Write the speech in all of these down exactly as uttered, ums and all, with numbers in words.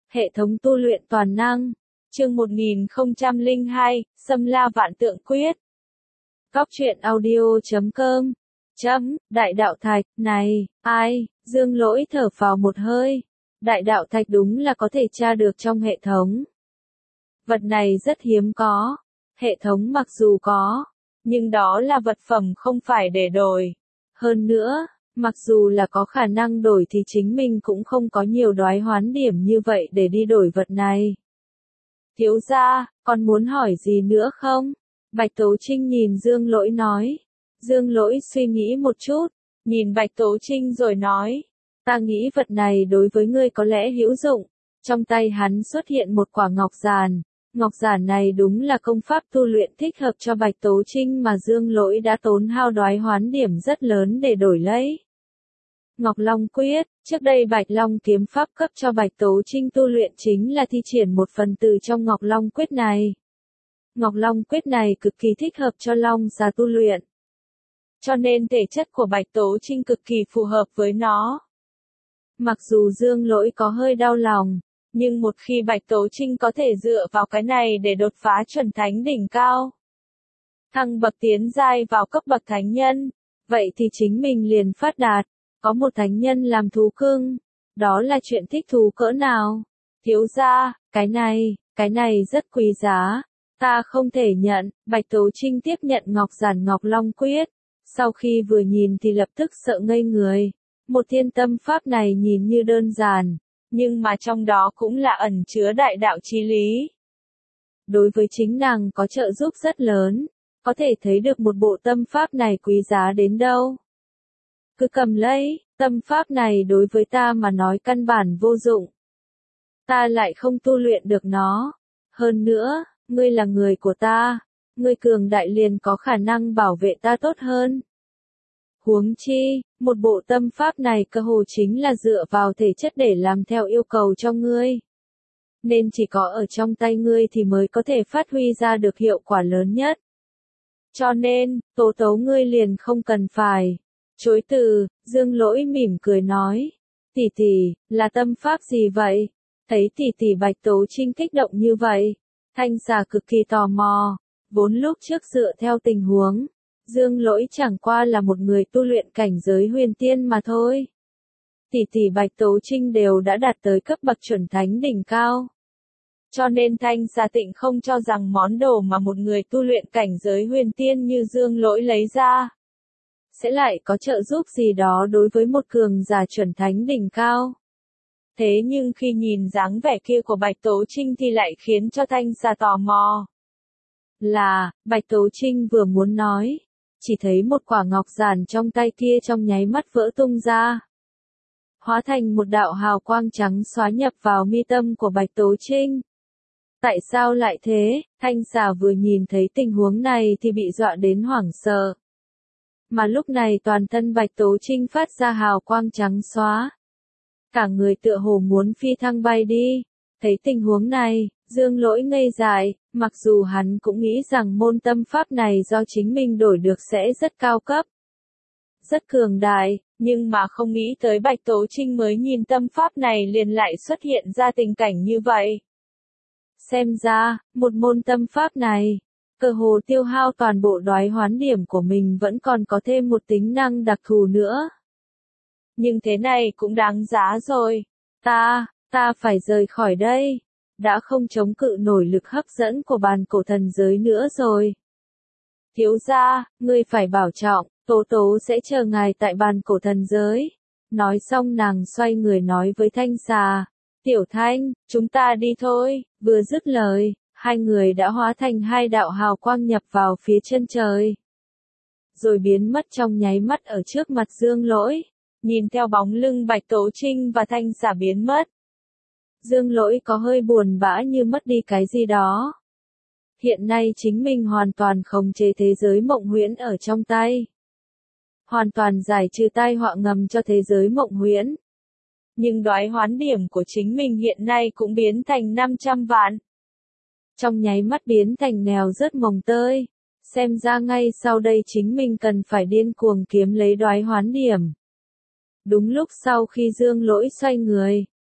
Hệ thống tu luyện toàn năng. Chương một nghìn không trăm lẻ hai, Xâm La Vạn Tượng Quyết. Góc truyện audio chấm com. Chấm, đại đạo thạch, này, ai, Dương Lỗi thở phào một hơi. Đại đạo thạch đúng là có thể tra được trong hệ thống. Vật này rất hiếm có. Hệ thống mặc dù có, nhưng đó là vật phẩm không phải để đổi. Hơn nữa, mặc dù là có khả năng đổi thì chính mình cũng không có nhiều đoái hoán điểm như vậy để đi đổi vật này. Thiếu gia, còn muốn hỏi gì nữa không? Bạch Tố Trinh nhìn Dương Lỗi nói. Dương Lỗi suy nghĩ một chút, nhìn Bạch Tố Trinh rồi nói. Ta nghĩ vật này đối với ngươi có lẽ hữu dụng. Trong tay hắn xuất hiện một quả ngọc giản. Ngọc giản này đúng là công pháp tu luyện thích hợp cho Bạch Tố Trinh mà Dương Lỗi đã tốn hao đoái hoán điểm rất lớn để đổi lấy. Ngọc Long Quyết, trước đây Bạch Long kiếm pháp cấp cho Bạch Tố Trinh tu luyện chính là thi triển một phần từ trong Ngọc Long Quyết này. Ngọc Long Quyết này cực kỳ thích hợp cho Long già tu luyện. Cho nên thể chất của Bạch Tố Trinh cực kỳ phù hợp với nó. Mặc dù Dương Lỗi có hơi đau lòng, nhưng một khi Bạch Tố Trinh có thể dựa vào cái này để đột phá chuẩn thánh đỉnh cao, thăng bậc tiến giai vào cấp bậc thánh nhân, vậy thì chính mình liền phát đạt, có một thánh nhân làm thú cưng, đó là chuyện thích thú cỡ nào. Thiếu gia, cái này, cái này rất quý giá, ta không thể nhận. Bạch Tố Trinh tiếp nhận ngọc giản Ngọc Long Quyết, sau khi vừa nhìn thì lập tức sợ ngây người. Một thiên tâm pháp này nhìn như đơn giản, nhưng mà trong đó cũng là ẩn chứa đại đạo chí lý. Đối với chính nàng có trợ giúp rất lớn, có thể thấy được một bộ tâm pháp này quý giá đến đâu. Cứ cầm lấy, tâm pháp này đối với ta mà nói căn bản vô dụng. Ta lại không tu luyện được nó. Hơn nữa, ngươi là người của ta, ngươi cường đại liền có khả năng bảo vệ ta tốt hơn. Huống chi, một bộ tâm pháp này cơ hồ chính là dựa vào thể chất để làm theo yêu cầu cho ngươi. Nên chỉ có ở trong tay ngươi thì mới có thể phát huy ra được hiệu quả lớn nhất. Cho nên, Tố Tố ngươi liền không cần phải chối từ. Dương Lỗi mỉm cười nói. Tỷ tỷ, là tâm pháp gì vậy? Thấy tỷ tỷ Bạch Tố Trinh kích động như vậy, Thanh Xà cực kỳ tò mò. Vốn lúc trước dựa theo tình huống, Dương Lỗi chẳng qua là một người tu luyện cảnh giới huyền tiên mà thôi. Tỷ tỷ Bạch Tố Trinh đều đã đạt tới cấp bậc chuẩn thánh đỉnh cao. Cho nên Thanh Xà Tịnh không cho rằng món đồ mà một người tu luyện cảnh giới huyền tiên như Dương Lỗi lấy ra sẽ lại có trợ giúp gì đó đối với một cường giả chuẩn thánh đỉnh cao. Thế nhưng khi nhìn dáng vẻ kia của Bạch Tố Trinh thì lại khiến cho Thanh Xà tò mò. Là, Bạch Tố Trinh vừa muốn nói, chỉ thấy một quả ngọc giản trong tay kia trong nháy mắt vỡ tung ra. Hóa thành một đạo hào quang trắng xóa nhập vào mi tâm của Bạch Tố Trinh. Tại sao lại thế? Thanh Xà vừa nhìn thấy tình huống này thì bị dọa đến hoảng sợ. Mà lúc này toàn thân Bạch Tố Trinh phát ra hào quang trắng xóa. Cả người tựa hồ muốn phi thăng bay đi. Thấy tình huống này, Dương Lỗi ngây dại, mặc dù hắn cũng nghĩ rằng môn tâm pháp này do chính mình đổi được sẽ rất cao cấp, rất cường đại, nhưng mà không nghĩ tới Bạch Tố Trinh mới nhìn tâm pháp này liền lại xuất hiện ra tình cảnh như vậy. Xem ra, một môn tâm pháp này, cơ hồ tiêu hao toàn bộ đoái hoán điểm của mình vẫn còn có thêm một tính năng đặc thù nữa. Nhưng thế này cũng đáng giá rồi. Ta, ta phải rời khỏi đây. Đã không chống cự nổi lực hấp dẫn của bàn cổ thần giới nữa rồi. Thiếu gia, ngươi phải bảo trọng, Tố Tố sẽ chờ ngài tại bàn cổ thần giới. Nói xong nàng xoay người nói với Thanh Xà. Tiểu Thanh, chúng ta đi thôi. Vừa dứt lời, hai người đã hóa thành hai đạo hào quang nhập vào phía chân trời. Rồi biến mất trong nháy mắt ở trước mặt Dương Lỗi. Nhìn theo bóng lưng Bạch Tố Trinh và Thanh Xà biến mất. Dương Lỗi có hơi buồn bã như mất đi cái gì đó. Hiện nay chính mình hoàn toàn khống chế thế giới mộng huyễn ở trong tay. Hoàn toàn giải trừ tai họa ngầm cho thế giới mộng huyễn. Nhưng đoái hoán điểm của chính mình hiện nay cũng biến thành năm trăm vạn. Trong nháy mắt biến thành nghèo rớt mồng tơi. Xem ra ngay sau đây chính mình cần phải điên cuồng kiếm lấy đoái hoán điểm. Đúng lúc sau khi Dương Lỗi xoay người,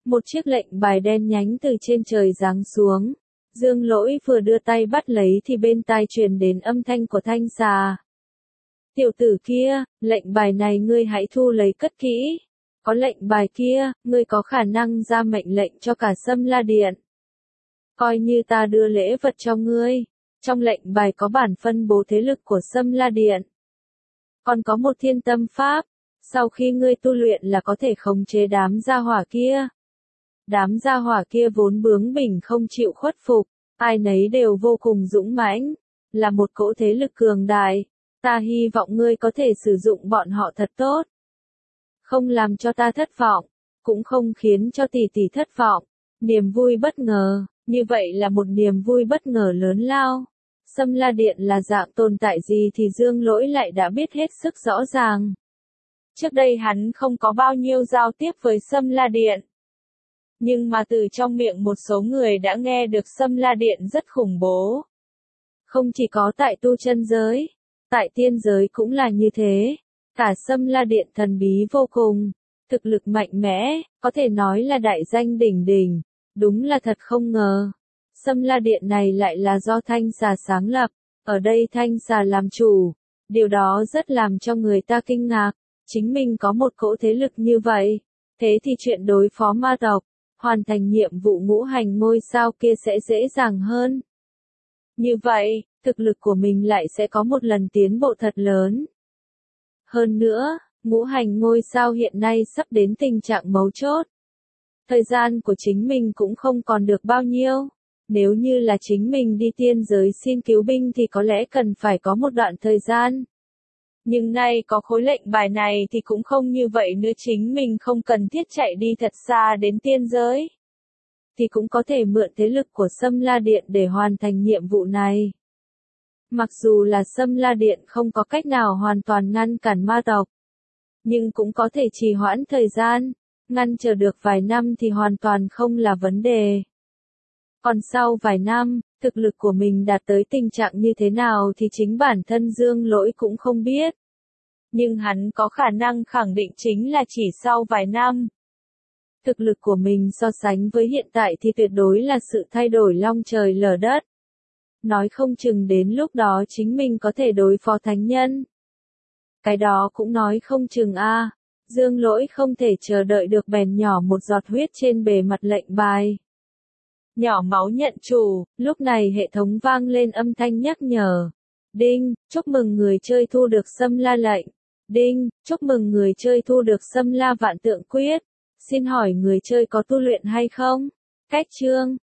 Một chiếc lệnh bài đen nhánh từ trên trời giáng xuống. Dương Lỗi vừa đưa tay bắt lấy thì bên tai truyền đến âm thanh của Thanh Xà. Tiểu tử kia, lệnh bài này ngươi hãy thu lấy cất kỹ. Có lệnh bài kia, ngươi có khả năng ra mệnh lệnh cho cả Sâm La Điện. Coi như ta đưa lễ vật cho ngươi. Trong lệnh bài có bản phân bố thế lực của Sâm La Điện. Còn có một thiên tâm pháp. Sau khi ngươi tu luyện là có thể khống chế đám gia hỏa kia. Đám gia hỏa kia vốn bướng bỉnh không chịu khuất phục. Ai nấy đều vô cùng dũng mãnh. Là một cỗ thế lực cường đại. Ta hy vọng ngươi có thể sử dụng bọn họ thật tốt. Không làm cho ta thất vọng. Cũng không khiến cho tỷ tỷ thất vọng. Niềm vui bất ngờ. Như vậy là một niềm vui bất ngờ lớn lao. Sâm La Điện là dạng tồn tại gì thì Dương Lỗi lại đã biết hết sức rõ ràng. Trước đây hắn không có bao nhiêu giao tiếp với Sâm La Điện. Nhưng mà từ trong miệng một số người đã nghe được Sâm La Điện rất khủng bố. Không chỉ có tại tu chân giới, tại tiên giới cũng là như thế. Cả Sâm La Điện thần bí vô cùng, thực lực mạnh mẽ, có thể nói là đại danh đỉnh đỉnh. Đúng là thật không ngờ. Sâm La Điện này lại là do Thanh Xà sáng lập, ở đây Thanh Xà làm chủ. Điều đó rất làm cho người ta kinh ngạc, chính mình có một cỗ thế lực như vậy. Thế thì chuyện đối phó ma tộc, hoàn thành nhiệm vụ ngũ hành ngôi sao kia sẽ dễ dàng hơn. Như vậy, thực lực của mình lại sẽ có một lần tiến bộ thật lớn. Hơn nữa, ngũ hành ngôi sao hiện nay sắp đến tình trạng mấu chốt. Thời gian của chính mình cũng không còn được bao nhiêu. Nếu như là chính mình đi tiên giới xin cứu binh thì có lẽ cần phải có một đoạn thời gian. Nhưng nay có khối lệnh bài này thì cũng không như vậy nữa, chính mình không cần thiết chạy đi thật xa đến tiên giới. Thì cũng có thể mượn thế lực của Sâm La Điện để hoàn thành nhiệm vụ này. Mặc dù là Sâm La Điện không có cách nào hoàn toàn ngăn cản ma tộc. Nhưng cũng có thể trì hoãn thời gian. Ngăn chờ được vài năm thì hoàn toàn không là vấn đề. Còn sau vài năm, thực lực của mình đạt tới tình trạng như thế nào thì chính bản thân Dương Lỗi cũng không biết. Nhưng hắn có khả năng khẳng định chính là chỉ sau vài năm. Thực lực của mình so sánh với hiện tại thì tuyệt đối là sự thay đổi long trời lở đất. Nói không chừng đến lúc đó chính mình có thể đối phó thánh nhân. Cái đó cũng nói không chừng a. À. Dương Lỗi không thể chờ đợi được bèn nhỏ một giọt huyết trên bề mặt lệnh bài. Nhỏ máu nhận chủ, lúc này hệ thống vang lên âm thanh nhắc nhở. Đinh, chúc mừng người chơi thu được Sâm La lệnh. Đinh, chúc mừng người chơi thu được Sâm La vạn tượng quyết. Xin hỏi người chơi có tu luyện hay không? Cách chương